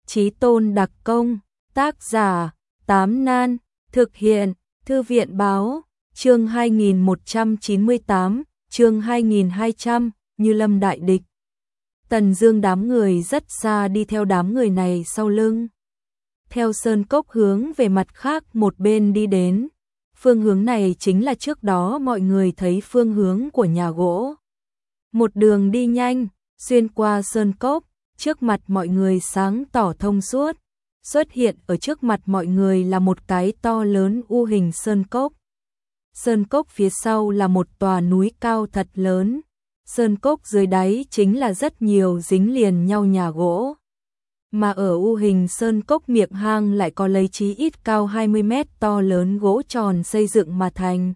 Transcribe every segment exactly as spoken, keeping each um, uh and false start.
Chí Tôn đặc công, tác giả, Tám Nan, thực hiện, Thư viện báo, chương hai nghìn một trăm chín mươi tám, chương hai nghìn hai trăm, Như Lâm đại địch. Tần Dương đám người rất xa đi theo đám người này sau lưng. Theo sơn cốc hướng về mặt khác một bên đi đến. Phương hướng này chính là trước đó mọi người thấy phương hướng của nhà gỗ. Một đường đi nhanh, xuyên qua sơn cốc, trước mặt mọi người sáng tỏ thông suốt. Xuất hiện ở trước mặt mọi người là một cái to lớn u hình sơn cốc. Sơn cốc phía sau là một tòa núi cao thật lớn. Sơn cốc dưới đáy chính là rất nhiều dính liền nhau nhà gỗ. Mà ở u hình sơn cốc miệng hang lại có lấy chí ít cao hai mươi mét to lớn gỗ tròn xây dựng mà thành.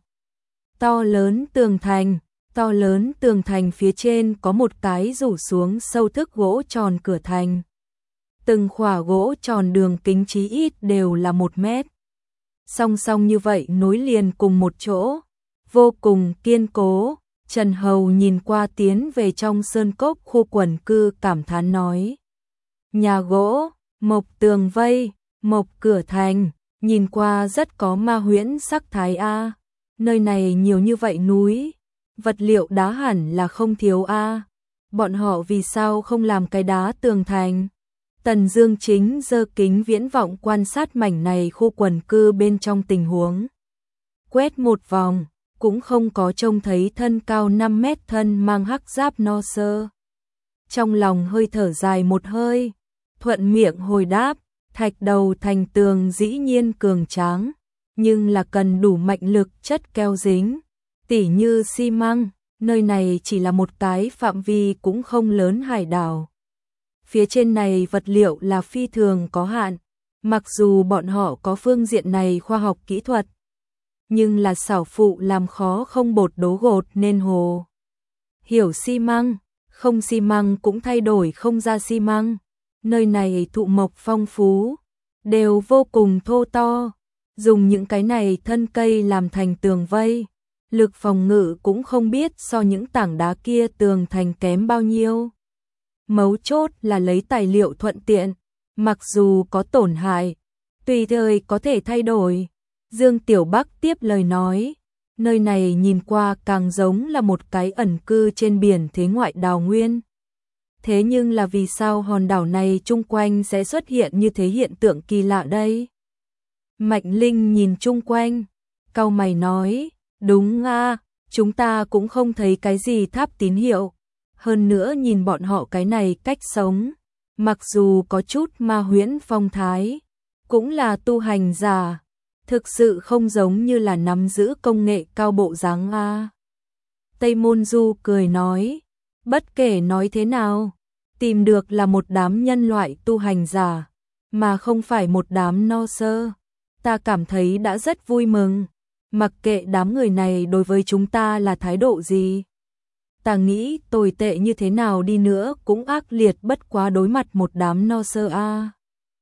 To lớn tường thành, to lớn tường thành phía trên có một cái rủ xuống sâu thức gỗ tròn cửa thành. Từng khỏa gỗ tròn đường kính chí ít đều là một mét. Song song như vậy nối liền cùng một chỗ, vô cùng kiên cố. Trần Hầu nhìn qua tiến về trong sơn cốc khu quần cư cảm thán nói. Nhà gỗ, mộc tường vây, mộc cửa thành, nhìn qua rất có ma huyễn sắc thái a. Nơi này nhiều như vậy núi, vật liệu đá hẳn là không thiếu a. Bọn họ vì sao không làm cái đá tường thành? Tần Dương chính giơ kính viễn vọng quan sát mảnh này khu quần cư bên trong tình huống. Quét một vòng, cũng không có trông thấy thân cao năm mét thân mang hắc giáp no sơ. Trong lòng hơi thở dài một hơi, thuận miệng hồi đáp, thạch đầu thành tường dĩ nhiên cường tráng, nhưng là cần đủ mạnh lực chất keo dính, tỉ như xi măng, nơi này chỉ là một cái phạm vi cũng không lớn hải đảo. Phía trên này vật liệu là phi thường có hạn, mặc dù bọn họ có phương diện này khoa học kỹ thuật, nhưng là xảo phụ làm khó không bột đố gột nên hồ. Hiểu xi măng, không xi măng cũng thay đổi không ra xi măng. Nơi này thụ mộc phong phú, đều vô cùng thô to, dùng những cái này thân cây làm thành tường vây, lực phòng ngự cũng không biết so những tảng đá kia tường thành kém bao nhiêu. Mấu chốt là lấy tài liệu thuận tiện, mặc dù có tổn hại, tùy thời có thể thay đổi. Dương Tiểu Bắc tiếp lời nói, nơi này nhìn qua càng giống là một cái ẩn cư trên biển thế ngoại đào nguyên. Thế nhưng là vì sao hòn đảo này chung quanh sẽ xuất hiện như thế hiện tượng kỳ lạ đây? Mạnh Linh nhìn chung quanh, cau mày nói, đúng a, chúng ta cũng không thấy cái gì tháp tín hiệu. Hơn nữa nhìn bọn họ cái này cách sống, mặc dù có chút ma huyễn phong thái, cũng là tu hành giả, thực sự không giống như là nắm giữ công nghệ cao bộ dáng a. Tây Môn Du cười nói, bất kể nói thế nào, tìm được là một đám nhân loại tu hành giả, mà không phải một đám no sơ. Ta cảm thấy đã rất vui mừng, mặc kệ đám người này đối với chúng ta là thái độ gì. Ta nghĩ tồi tệ như thế nào đi nữa cũng ác liệt bất quá đối mặt một đám no sơ a.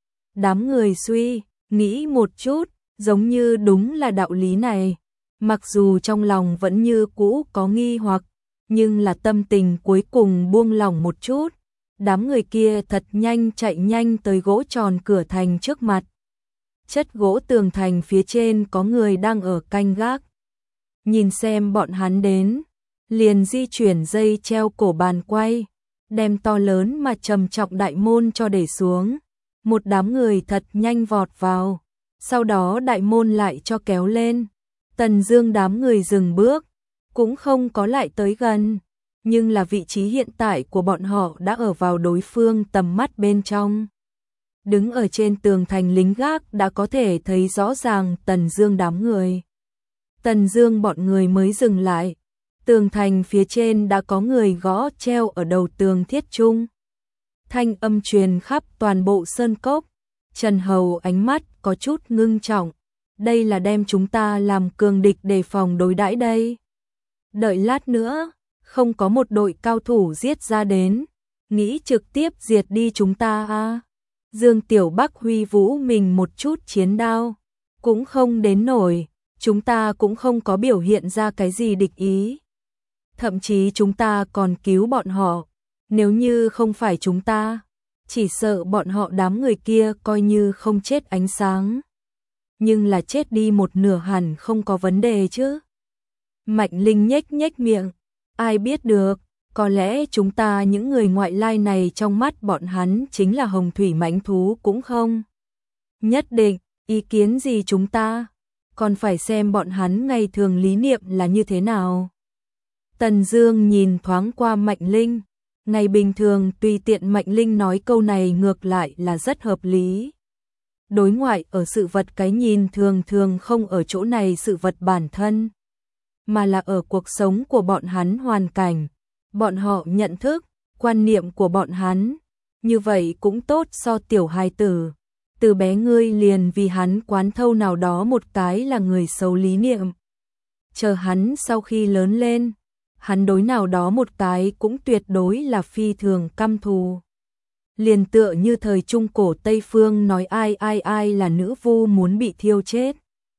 Đám người suy, nghĩ một chút, giống như đúng là đạo lý này. Mặc dù trong lòng vẫn như cũ có nghi hoặc, nhưng là tâm tình cuối cùng buông lỏng một chút. Đám người kia thật nhanh chạy nhanh tới gỗ tròn cửa thành trước mặt. Chất gỗ tường thành phía trên có người đang ở canh gác. Nhìn xem bọn hắn đến, liền di chuyển dây treo cổ bàn quay, đem to lớn mà trầm trọng đại môn cho để xuống. Một đám người thật nhanh vọt vào, sau đó đại môn lại cho kéo lên. Tần Dương đám người dừng bước, cũng không có lại tới gần, nhưng là vị trí hiện tại của bọn họ đã ở vào đối phương tầm mắt bên trong. Đứng ở trên tường thành lính gác đã có thể thấy rõ ràng Tần Dương đám người. Tần Dương bọn người mới dừng lại, tường thành phía trên đã có người gõ treo ở đầu tường thiết trung. Thanh âm truyền khắp toàn bộ sơn cốc. Trần Hầu ánh mắt có chút ngưng trọng, đây là đem chúng ta làm cường địch đề phòng đối đãi đây. Đợi lát nữa, không có một đội cao thủ giết ra đến, nghĩ trực tiếp diệt đi chúng ta a. Dương Tiểu Bắc huy vũ mình một chút chiến đao, cũng không đến nổi, chúng ta cũng không có biểu hiện ra cái gì địch ý. Thậm chí chúng ta còn cứu bọn họ, nếu như không phải chúng ta, chỉ sợ bọn họ đám người kia coi như không chết ánh sáng. Nhưng là chết đi một nửa hẳn không có vấn đề chứ. Mạnh Linh nhếch nhếch miệng, ai biết được, có lẽ chúng ta những người ngoại lai này trong mắt bọn hắn chính là hồng thủy mãnh thú cũng không. Nhất định, ý kiến gì chúng ta, còn phải xem bọn hắn ngày thường lý niệm là như thế nào. Tần Dương nhìn thoáng qua Mạnh Linh, ngày bình thường tùy tiện Mạnh Linh nói câu này ngược lại là rất hợp lý. Đối ngoại ở sự vật cái nhìn thường thường không ở chỗ này sự vật bản thân, mà là ở cuộc sống của bọn hắn hoàn cảnh, bọn họ nhận thức, quan niệm của bọn hắn. Như vậy cũng tốt so tiểu hài tử. Từ bé ngươi liền vì hắn quán thâu nào đó một cái là người xấu lý niệm. Chờ hắn sau khi lớn lên, hắn đối nào đó một cái cũng tuyệt đối là phi thường căm thù. Liền tựa như thời trung cổ Tây Phương nói ai ai ai là nữ vu muốn bị thiêu chết.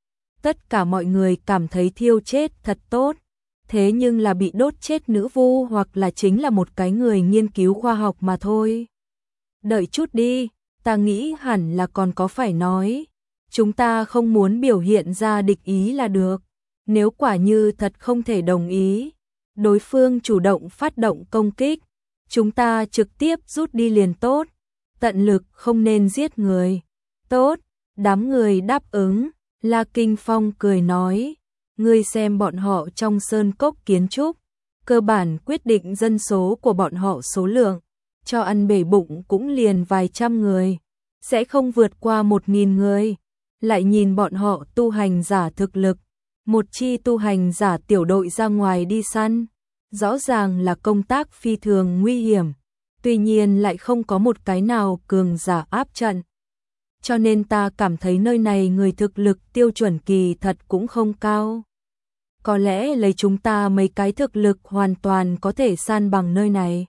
Tất cả mọi người cảm thấy thiêu chết thật tốt, thế nhưng là bị đốt chết nữ vu hoặc là chính là một cái người nghiên cứu khoa học mà thôi. Đợi chút đi, ta nghĩ hẳn là còn có phải nói. Chúng ta không muốn biểu hiện ra địch ý là được. Nếu quả như thật không thể đồng ý, đối phương chủ động phát động công kích, chúng ta trực tiếp rút đi liền tốt. Tận lực không nên giết người. Tốt, đám người đáp ứng. La Kinh Phong cười nói, ngươi xem bọn họ trong sơn cốc kiến trúc, cơ bản quyết định dân số của bọn họ số lượng, cho ăn bể bụng cũng liền vài trăm người, sẽ không vượt qua một nghìn người. Lại nhìn bọn họ tu hành giả thực lực, một chi tu hành giả tiểu đội ra ngoài đi săn, rõ ràng là công tác phi thường nguy hiểm, tuy nhiên lại không có một cái nào cường giả áp trận. Cho nên ta cảm thấy nơi này người thực lực tiêu chuẩn kỳ thật cũng không cao. Có lẽ lấy chúng ta mấy cái thực lực hoàn toàn có thể san bằng nơi này.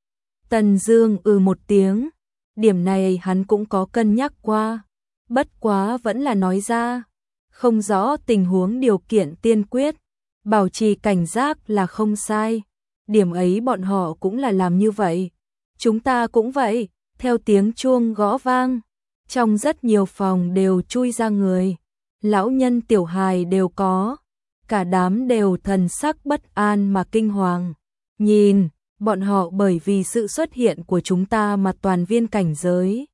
Tần Dương ừ một tiếng, điểm này hắn cũng có cân nhắc qua, bất quá vẫn là nói ra, không rõ tình huống điều kiện tiên quyết, bảo trì cảnh giác là không sai, điểm ấy bọn họ cũng là làm như vậy, chúng ta cũng vậy. Theo tiếng chuông gõ vang, trong rất nhiều phòng đều chui ra người, lão nhân tiểu hài đều có, cả đám đều thần sắc bất an mà kinh hoàng. Nhìn, bọn họ bởi vì sự xuất hiện của chúng ta mà toàn viên cảnh giới.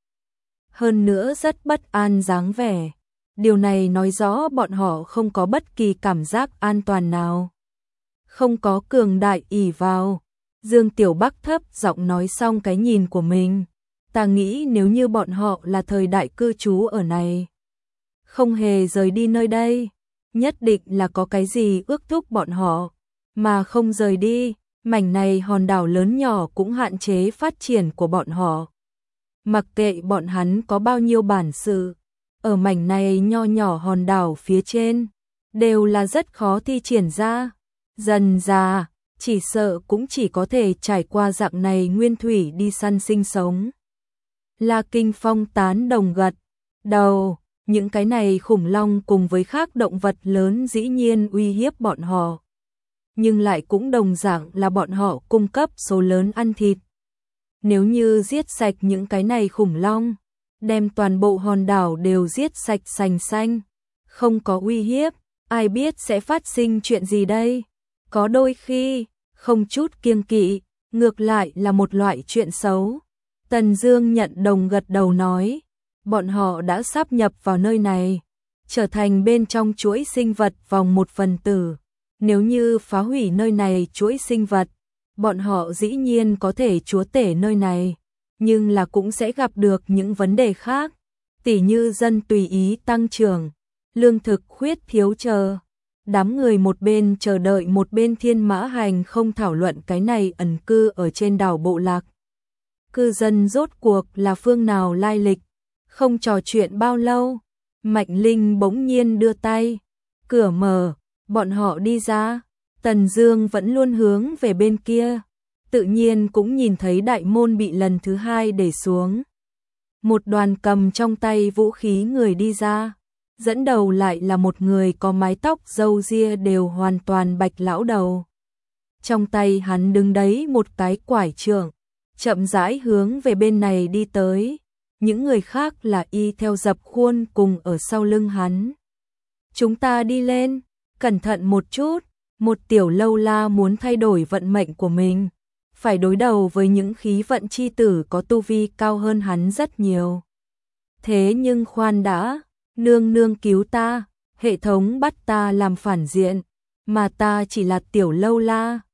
Hơn nữa rất bất an dáng vẻ. Điều này nói rõ bọn họ không có bất kỳ cảm giác an toàn nào. Không có cường đại ỷ vào. Dương Tiểu Bắc thấp giọng nói xong cái nhìn của mình. Ta nghĩ nếu như bọn họ là thời đại cư trú ở này, không hề rời đi nơi đây, nhất định là có cái gì ước thúc bọn họ, mà không rời đi, mảnh này hòn đảo lớn nhỏ cũng hạn chế phát triển của bọn họ. Mặc kệ bọn hắn có bao nhiêu bản sự, ở mảnh này nho nhỏ hòn đảo phía trên, đều là rất khó thi triển ra. Dần dà, chỉ sợ cũng chỉ có thể trải qua dạng này nguyên thủy đi săn sinh sống. La Kinh Phong tán đồng gật đầu, những cái này khủng long cùng với khác động vật lớn dĩ nhiên uy hiếp bọn họ, nhưng lại cũng đồng dạng là bọn họ cung cấp số lớn ăn thịt. Nếu như giết sạch những cái này khủng long, đem toàn bộ hòn đảo đều giết sạch sành xanh, không có uy hiếp, ai biết sẽ phát sinh chuyện gì đây? Có đôi khi, không chút kiêng kỵ, ngược lại là một loại chuyện xấu. Tần Dương nhận đồng gật đầu nói, bọn họ đã sáp nhập vào nơi này, trở thành bên trong chuỗi sinh vật vòng một phần tử. Nếu như phá hủy nơi này chuỗi sinh vật, bọn họ dĩ nhiên có thể chúa tể nơi này, nhưng là cũng sẽ gặp được những vấn đề khác, tỉ như dân tùy ý tăng trưởng, lương thực khuyết thiếu chờ. Đám người một bên chờ đợi một bên Thiên Mã Hành không thảo luận cái này ẩn cư ở trên đảo bộ lạc. Cư dân rốt cuộc là phương nào lai lịch, không trò chuyện bao lâu, Mạnh Linh bỗng nhiên đưa tay, cửa mở, bọn họ đi ra, Tần Dương vẫn luôn hướng về bên kia, tự nhiên cũng nhìn thấy đại môn bị lần thứ hai để xuống. Một đoàn cầm trong tay vũ khí người đi ra, dẫn đầu lại là một người có mái tóc râu ria đều hoàn toàn bạch lão đầu. Trong tay hắn đứng đấy một cái quải trượng, chậm rãi hướng về bên này đi tới, những người khác là y theo dập khuôn cùng ở sau lưng hắn. Chúng ta đi lên, cẩn thận một chút, một tiểu lâu la muốn thay đổi vận mệnh của mình, phải đối đầu với những khí vận chi tử có tu vi cao hơn hắn rất nhiều. Thế nhưng khoan đã, nương nương cứu ta, hệ thống bắt ta làm phản diện, mà ta chỉ là tiểu lâu la,